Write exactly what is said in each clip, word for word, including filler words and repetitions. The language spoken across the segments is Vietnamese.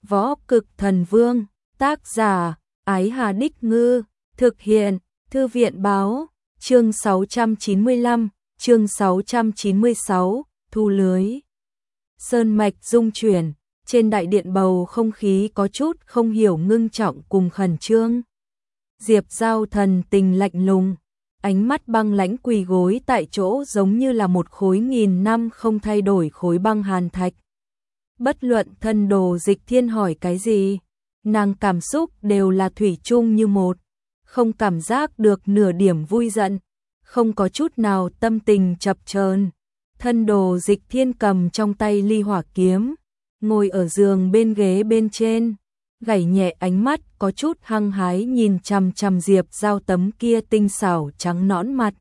Võ Cực Thần Vương, tác giả, Ái Hà Đích Ngư, thực hiện, Thư viện Báo, chương sáu trăm chín mươi lăm, chương sáu trăm chín mươi sáu, thu lưới. Sơn mạch rung chuyển, trên đại điện bầu không khí có chút không hiểu ngưng trọng cùng khẩn trương. Diệp Giao thần tình lạnh lùng, ánh mắt băng lãnh quỳ gối tại chỗ giống như là một khối nghìn năm không thay đổi khối băng hàn thạch. Bất luận thân Đồ Dịch Thiên hỏi cái gì, nàng cảm xúc đều là thủy chung như một, không cảm giác được nửa điểm vui giận, không có chút nào tâm tình chập chờn. Thân Đồ Dịch Thiên cầm trong tay ly hỏa kiếm, ngồi ở giường bên ghế bên trên, gảy nhẹ ánh mắt có chút hăng hái nhìn chằm chằm Diệp Giao tấm kia tinh xảo trắng nõn mặt.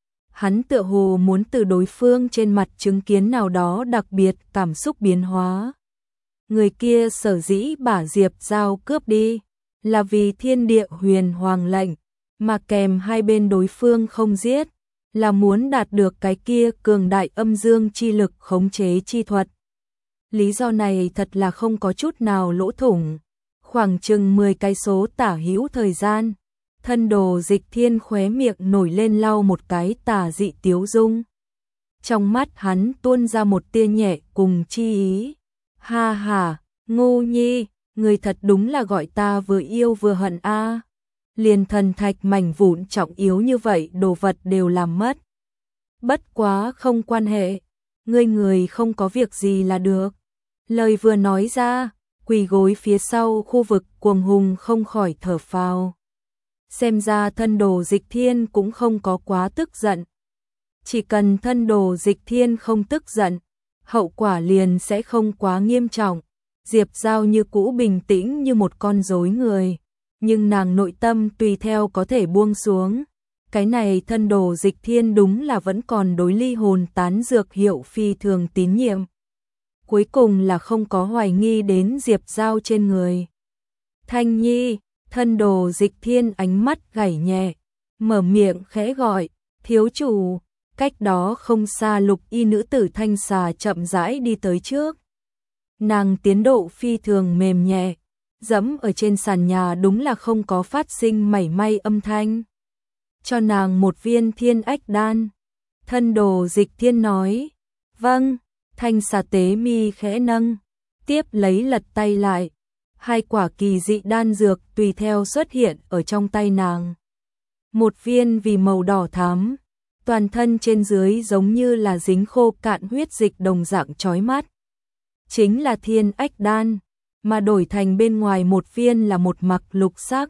Hắn tựa hồ muốn từ đối phương trên mặt chứng kiến nào đó đặc biệt cảm xúc biến hóa. Người kia sở dĩ bả Diệp Giao cướp đi, là vì thiên địa huyền hoàng lệnh, mà kèm hai bên đối phương không giết, là muốn đạt được cái kia cường đại âm dương chi lực khống chế chi thuật. Lý do này thật là không có chút nào lỗ thủng. Khoảng chừng mười cái số tả hữu thời gian, thân Đồ Dịch Thiên khóe miệng nổi lên lau một cái tà dị tiếu dung. Trong mắt hắn tuôn ra một tia nhẹ cùng chi ý. Ha ha, Ngô Nhi, người thật đúng là gọi ta vừa yêu vừa hận a. À. Liền thần thạch mảnh vụn trọng yếu như vậy đồ vật đều làm mất. Bất quá không quan hệ, ngươi người không có việc gì là được. Lời vừa nói ra, quỳ gối phía sau khu vực cuồng hùng không khỏi thở phào. Xem ra thân Đồ Dịch Thiên cũng không có quá tức giận. Chỉ cần thân Đồ Dịch Thiên không tức giận, hậu quả liền sẽ không quá nghiêm trọng. Diệp Giao như cũ bình tĩnh như một con rối người, nhưng nàng nội tâm tùy theo có thể buông xuống. Cái này thân Đồ Dịch Thiên đúng là vẫn còn đối ly hồn tán dược hiệu phi thường tín nhiệm. Cuối cùng là không có hoài nghi đến Diệp Giao trên người. Thanh Nhi, thân Đồ Dịch Thiên ánh mắt gảy nhẹ, mở miệng khẽ gọi, thiếu chủ. Cách đó không xa lục y nữ tử Thanh Xà chậm rãi đi tới trước. Nàng tiến độ phi thường mềm nhẹ, dẫm ở trên sàn nhà đúng là không có phát sinh mảy may âm thanh. Cho nàng một viên thiên ách đan. Thân Đồ Dịch Thiên nói, vâng. Thanh Xà tế mi khẽ nâng, tiếp lấy lật tay lại, hai quả kỳ dị đan dược tùy theo xuất hiện ở trong tay nàng. Một viên vì màu đỏ thắm, toàn thân trên dưới giống như là dính khô cạn huyết dịch đồng dạng chói mắt. Chính là thiên ách đan, mà đổi thành bên ngoài một viên là một mặc lục sắc.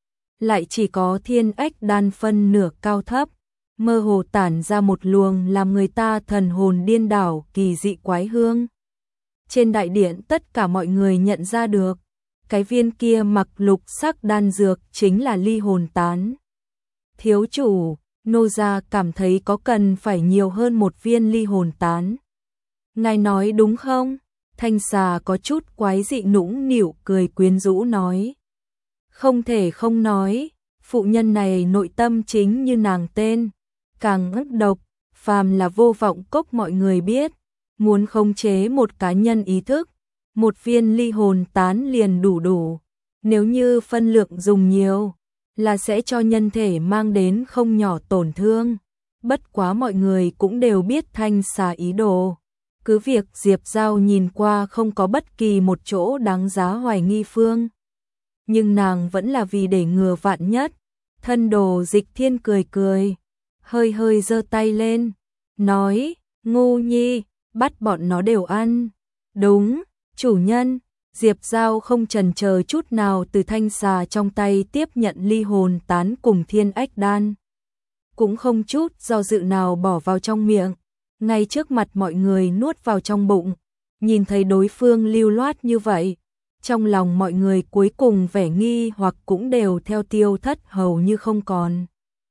Lại chỉ có thiên ách đan phân nửa cao thấp, mơ hồ tản ra một luồng làm người ta thần hồn điên đảo kỳ dị quái hương. Trên đại điện tất cả mọi người nhận ra được, cái viên kia mặc lục sắc đan dược chính là ly hồn tán. Thiếu chủ, nô gia cảm thấy có cần phải nhiều hơn một viên ly hồn tán. Ngài nói đúng không? Thanh Xà có chút quái dị nũng nịu cười quyến rũ nói. Không thể không nói, phụ nhân này nội tâm chính như nàng tên. Càng ức độc, phàm là vô vọng cốc mọi người biết, muốn khống chế một cá nhân ý thức, một viên ly hồn tán liền đủ đủ, nếu như phân lượng dùng nhiều, là sẽ cho nhân thể mang đến không nhỏ tổn thương. Bất quá mọi người cũng đều biết Thanh Xà ý đồ, cứ việc Diệp Giao nhìn qua không có bất kỳ một chỗ đáng giá hoài nghi phương. Nhưng nàng vẫn là vì để ngừa vạn nhất. Thân Đồ Dịch Thiên cười cười, hơi hơi giơ tay lên, nói, Ngô Nhi, bắt bọn nó đều ăn. Đúng, chủ nhân. Diệp Giao không chần chờ chút nào từ Thanh Xà trong tay tiếp nhận ly hồn tán cùng thiên ách đan. Cũng không chút do dự nào bỏ vào trong miệng, ngay trước mặt mọi người nuốt vào trong bụng. Nhìn thấy đối phương lưu loát như vậy, trong lòng mọi người cuối cùng vẻ nghi hoặc cũng đều theo tiêu thất hầu như không còn.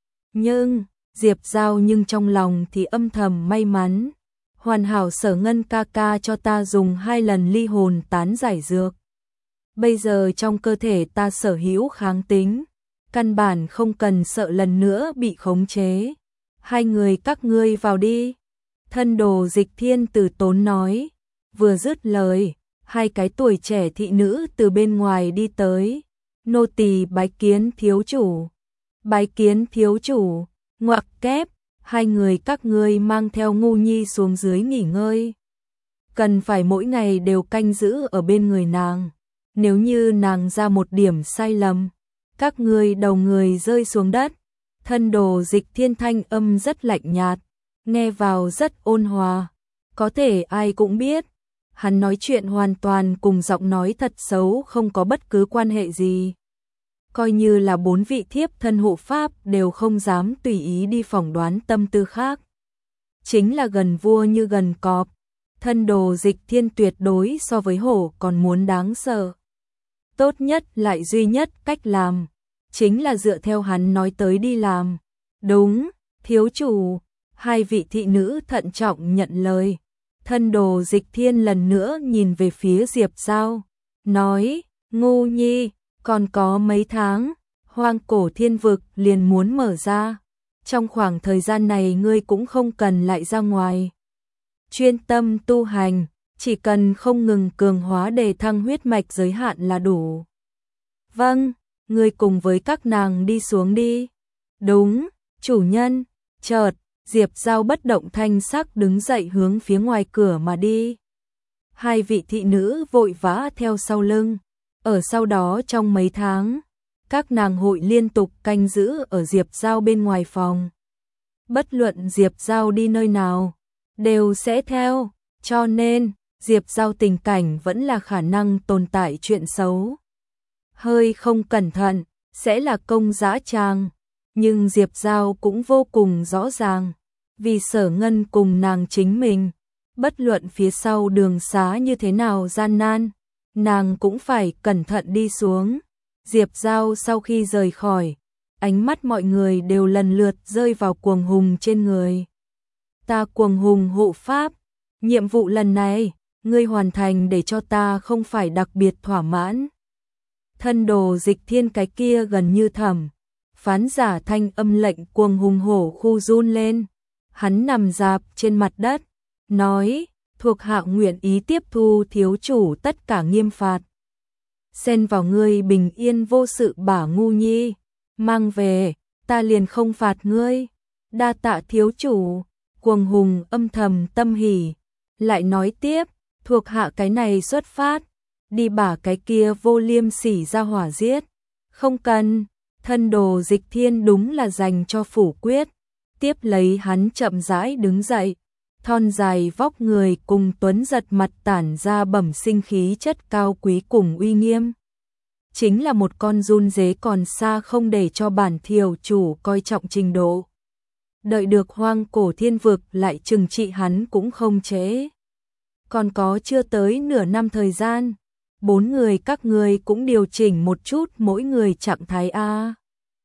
Nhưng Diệp Giao nhưng trong lòng thì âm thầm may mắn. Hoàn hảo Sở Ngân ca ca cho ta dùng hai lần ly hồn tán giải dược. Bây giờ trong cơ thể ta sở hữu kháng tính, căn bản không cần sợ lần nữa bị khống chế. Hai người các ngươi vào đi. Thân Đồ Dịch Thiên từ tốn nói, vừa dứt lời, hai cái tuổi trẻ thị nữ từ bên ngoài đi tới. Nô tỳ bái kiến thiếu chủ. Bái kiến thiếu chủ. Ngoặc kép, hai người các ngươi mang theo Ngu Nhi xuống dưới nghỉ ngơi. Cần phải mỗi ngày đều canh giữ ở bên người nàng. Nếu như nàng ra một điểm sai lầm, các ngươi đầu người rơi xuống đất. Thân Đồ Dịch Thiên thanh âm rất lạnh nhạt, nghe vào rất ôn hòa. Có thể ai cũng biết, hắn nói chuyện hoàn toàn cùng giọng nói thật xấu không có bất cứ quan hệ gì. Coi như là bốn vị thiếp thân hộ pháp đều không dám tùy ý đi phỏng đoán tâm tư khác. Chính là gần vua như gần cọp. Thân Đồ Dịch Thiên tuyệt đối so với hổ còn muốn đáng sợ. Tốt nhất lại duy nhất cách làm, chính là dựa theo hắn nói tới đi làm. Đúng, thiếu chủ. Hai vị thị nữ thận trọng nhận lời. Thân Đồ Dịch Thiên lần nữa nhìn về phía Diệp Giao, nói, Ngu Nhi, còn có mấy tháng, Hoang Cổ Thiên Vực liền muốn mở ra. Trong khoảng thời gian này ngươi cũng không cần lại ra ngoài. Chuyên tâm tu hành, chỉ cần không ngừng cường hóa đề thăng huyết mạch giới hạn là đủ. Vâng, ngươi cùng với các nàng đi xuống đi. Đúng, chủ nhân. Chợt, Diệp Giao bất động thanh sắc đứng dậy hướng phía ngoài cửa mà đi. Hai vị thị nữ vội vã theo sau lưng. Ở sau đó trong mấy tháng, các nàng hội liên tục canh giữ ở Diệp Giao bên ngoài phòng. Bất luận Diệp Giao đi nơi nào, đều sẽ theo, cho nên Diệp Giao tình cảnh vẫn là khả năng tồn tại chuyện xấu. Hơi không cẩn thận, sẽ là công dã tràng. Nhưng Diệp Giao cũng vô cùng rõ ràng, vì Sở Ngân cùng nàng chính mình, bất luận phía sau đường xá như thế nào gian nan, nàng cũng phải cẩn thận đi xuống. Diệp Giao sau khi rời khỏi, ánh mắt mọi người đều lần lượt rơi vào Cuồng Hùng trên người. Ta Cuồng Hùng hộ pháp, nhiệm vụ lần này, ngươi hoàn thành để cho ta không phải đặc biệt thỏa mãn. Thân Đồ Dịch Thiên cái kia gần như thầm. Phán giả thanh âm lệnh Cuồng Hùng hổ khu run lên. Hắn nằm dạp trên mặt đất, nói, thuộc hạ nguyện ý tiếp thu thiếu chủ tất cả nghiêm phạt. Xen vào ngươi bình yên vô sự bả Ngu Nhi, mang về, ta liền không phạt ngươi. Đa tạ thiếu chủ. Cuồng Hùng âm thầm tâm hỉ, lại nói tiếp, thuộc hạ cái này xuất phát, đi bả cái kia vô liêm sỉ ra hỏa giết. Không cần. Thân Đồ Dịch Thiên đúng là dành cho phủ quyết. Tiếp lấy hắn chậm rãi đứng dậy, thon dài vóc người cùng tuấn giật mặt tản ra bẩm sinh khí chất cao quý cùng uy nghiêm. Chính là một con run dế còn xa không để cho bản thiểu chủ coi trọng trình độ. Đợi được Hoang Cổ Thiên Vực lại trừng trị hắn cũng không trễ. Còn có chưa tới nửa năm thời gian, bốn người các người cũng điều chỉnh một chút mỗi người trạng thái a.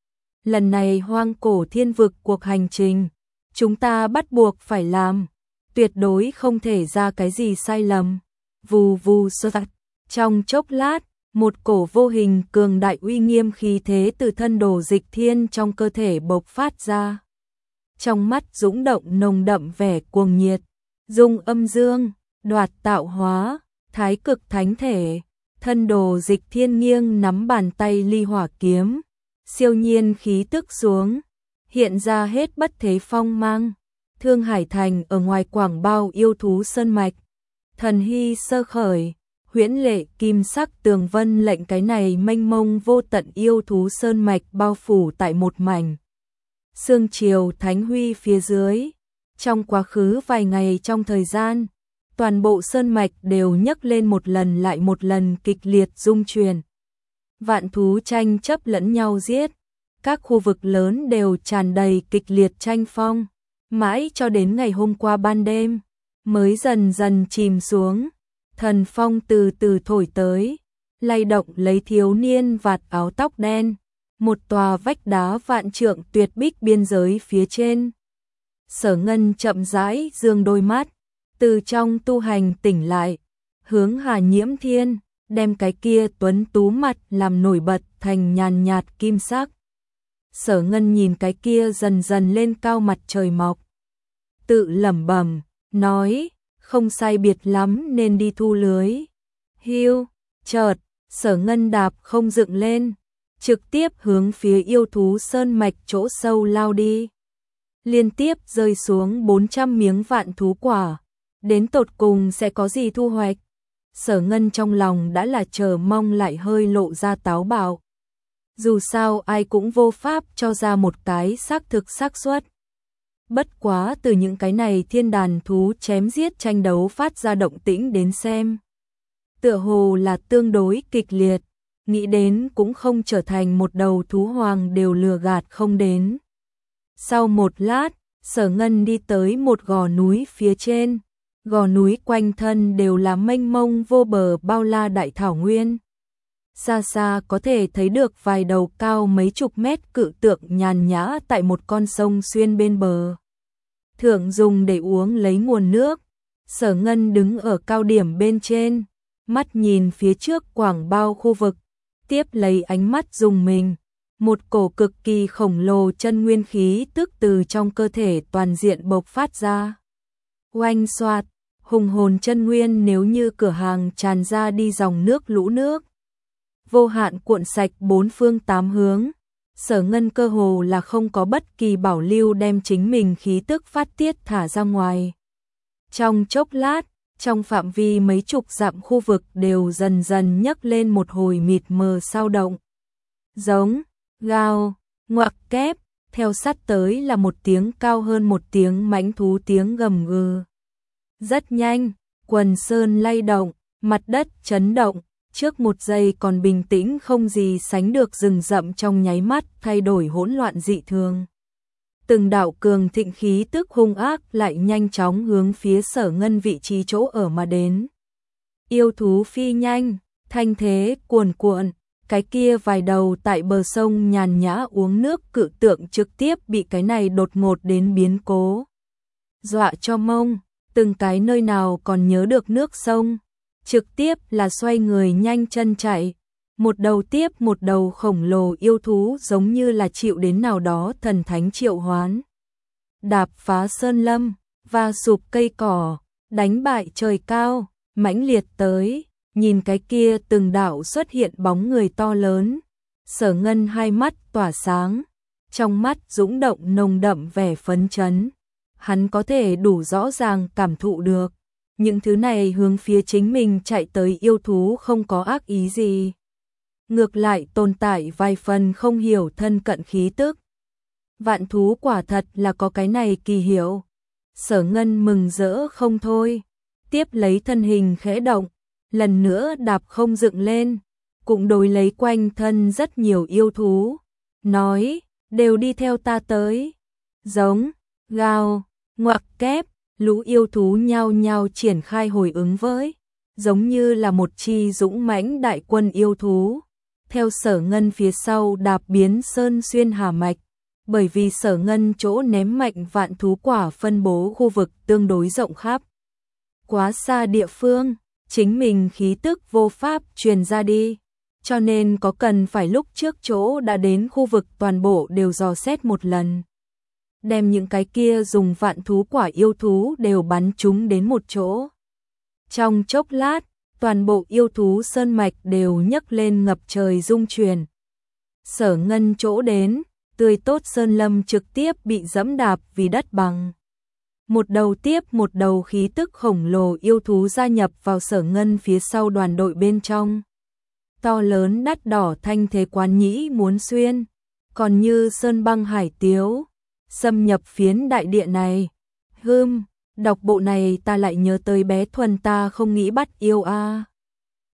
Lần này Hoang Cổ Thiên Vực cuộc hành trình, chúng ta bắt buộc phải làm, tuyệt đối không thể ra cái gì sai lầm. Vù vù sơ tạch, trong chốc lát, một cổ vô hình cường đại uy nghiêm khí thế từ Thân Đồ Dịch Thiên trong cơ thể bộc phát ra. Trong mắt dũng động nồng đậm vẻ cuồng nhiệt, dung âm dương, đoạt tạo hóa, thái cực thánh thể. Thân Đồ Dịch Thiên nghiêng nắm bàn tay ly hỏa kiếm, siêu nhiên khí tức xuống, hiện ra hết bất thế phong mang. Thương Hải Thành ở ngoài Quảng Bao yêu thú sơn mạch, thần hy sơ khởi, huyễn lệ kim sắc tường vân lệnh cái này mênh mông vô tận yêu thú sơn mạch bao phủ tại một mảnh sương chiều thánh huy phía dưới. Trong quá khứ vài ngày trong thời gian, toàn bộ sơn mạch đều nhấc lên một lần lại một lần kịch liệt rung chuyển. Vạn thú tranh chấp lẫn nhau giết, các khu vực lớn đều tràn đầy kịch liệt tranh phong, mãi cho đến ngày hôm qua ban đêm, mới dần dần chìm xuống. Thần phong từ từ thổi tới, lay động lấy thiếu niên vạt áo tóc đen, một tòa vách đá vạn trượng tuyệt bích biên giới phía trên. Sở Ngân chậm rãi dương đôi mắt, từ trong tu hành tỉnh lại, hướng Hà Nhiễm Thiên, đem cái kia tuấn tú mặt làm nổi bật thành nhàn nhạt kim sắc. Sở Ngân nhìn cái kia dần dần lên cao mặt trời mọc, tự lẩm bẩm, nói, không sai biệt lắm nên đi thu lưới. Hiu, chợt, Sở Ngân đạp không dựng lên, trực tiếp hướng phía yêu thú sơn mạch chỗ sâu lao đi. Liên tiếp rơi xuống bốn trăm miếng vạn thú quả, đến tột cùng sẽ có gì thu hoạch? Sở Ngân trong lòng đã là chờ mong lại hơi lộ ra táo bạo. Dù sao ai cũng vô pháp cho ra một cái xác thực xác suất. Bất quá từ những cái này thiên đàn thú chém giết tranh đấu phát ra động tĩnh đến xem. Tựa hồ là tương đối kịch liệt, nghĩ đến cũng không trở thành một đầu thú hoàng đều lừa gạt không đến. Sau một lát, Sở Ngân đi tới một gò núi phía trên, gò núi quanh thân đều là mênh mông vô bờ bao la đại thảo nguyên. Xa xa có thể thấy được vài đầu cao mấy chục mét cự tượng nhàn nhã tại một con sông xuyên bên bờ. Thượng dùng để uống lấy nguồn nước, Sở Ngân đứng ở cao điểm bên trên, mắt nhìn phía trước quảng bao khu vực, tiếp lấy ánh mắt dùng mình. Một cổ cực kỳ khổng lồ chân nguyên khí tức từ trong cơ thể toàn diện bộc phát ra. Oanh xoạt, hùng hồn chân nguyên nếu như cửa hàng tràn ra đi dòng nước lũ nước. Vô hạn cuộn sạch bốn phương tám hướng, Sở Ngân cơ hồ là không có bất kỳ bảo lưu đem chính mình khí tức phát tiết thả ra ngoài. Trong chốc lát, trong phạm vi mấy chục dặm khu vực đều dần dần nhấc lên một hồi mịt mờ sao động. Giống, gào, ngoặc kép, theo sát tới là một tiếng cao hơn một tiếng mãnh thú tiếng gầm gừ. Rất nhanh, quần sơn lay động, mặt đất chấn động, trước một giây còn bình tĩnh không gì sánh được rừng rậm trong nháy mắt thay đổi hỗn loạn dị thường. Từng đạo cường thịnh khí tức hung ác lại nhanh chóng hướng phía Sở Ngân vị trí chỗ ở mà đến. Yêu thú phi nhanh, thanh thế cuồn cuộn, cái kia vài đầu tại bờ sông nhàn nhã uống nước cự tượng trực tiếp bị cái này đột ngột đến biến cố. Dọa cho mông, từng cái nơi nào còn nhớ được nước sông, trực tiếp là xoay người nhanh chân chạy. Một đầu tiếp một đầu khổng lồ yêu thú giống như là chịu đến nào đó thần thánh triệu hoán. Đạp phá sơn lâm, và sụp cây cỏ, đánh bại trời cao, mãnh liệt tới, nhìn cái kia từng đạo xuất hiện bóng người to lớn. Sở Ngân hai mắt tỏa sáng, trong mắt dũng động nồng đậm vẻ phấn chấn. Hắn có thể đủ rõ ràng cảm thụ được, những thứ này hướng phía chính mình chạy tới yêu thú không có ác ý gì. Ngược lại tồn tại vài phần không hiểu thân cận khí tức. Vạn thú quả thật là có cái này kỳ hiệu. Sở Ngân mừng rỡ không thôi, tiếp lấy thân hình khẽ động, lần nữa đạp không dựng lên, cũng đối lấy quanh thân rất nhiều yêu thú, nói, đều đi theo ta tới. Giống, gào, ngoặc kép, lũ yêu thú nhao nhao triển khai hồi ứng với, giống như là một chi dũng mãnh đại quân yêu thú. Theo Sở Ngân phía sau đạp biến sơn xuyên hà mạch, bởi vì Sở Ngân chỗ ném mạnh vạn thú quả phân bố khu vực tương đối rộng khắp. Quá xa địa phương, chính mình khí tức vô pháp truyền ra đi, cho nên có cần phải lúc trước chỗ đã đến khu vực toàn bộ đều dò xét một lần. Đem những cái kia dùng vạn thú quả yêu thú đều bắn chúng đến một chỗ. Trong chốc lát, toàn bộ yêu thú sơn mạch đều nhấc lên ngập trời rung chuyển. Sở Ngân chỗ đến, tươi tốt sơn lâm trực tiếp bị dẫm đạp vì đất bằng. Một đầu tiếp một đầu khí tức khổng lồ yêu thú gia nhập vào Sở Ngân phía sau đoàn đội bên trong. To lớn đắt đỏ thanh thế quán nhĩ muốn xuyên, còn như sơn băng hải tiếu, xâm nhập phiến đại địa này. Hưm, đọc bộ này ta lại nhớ tới bé Thuần ta không nghĩ bắt yêu a. À.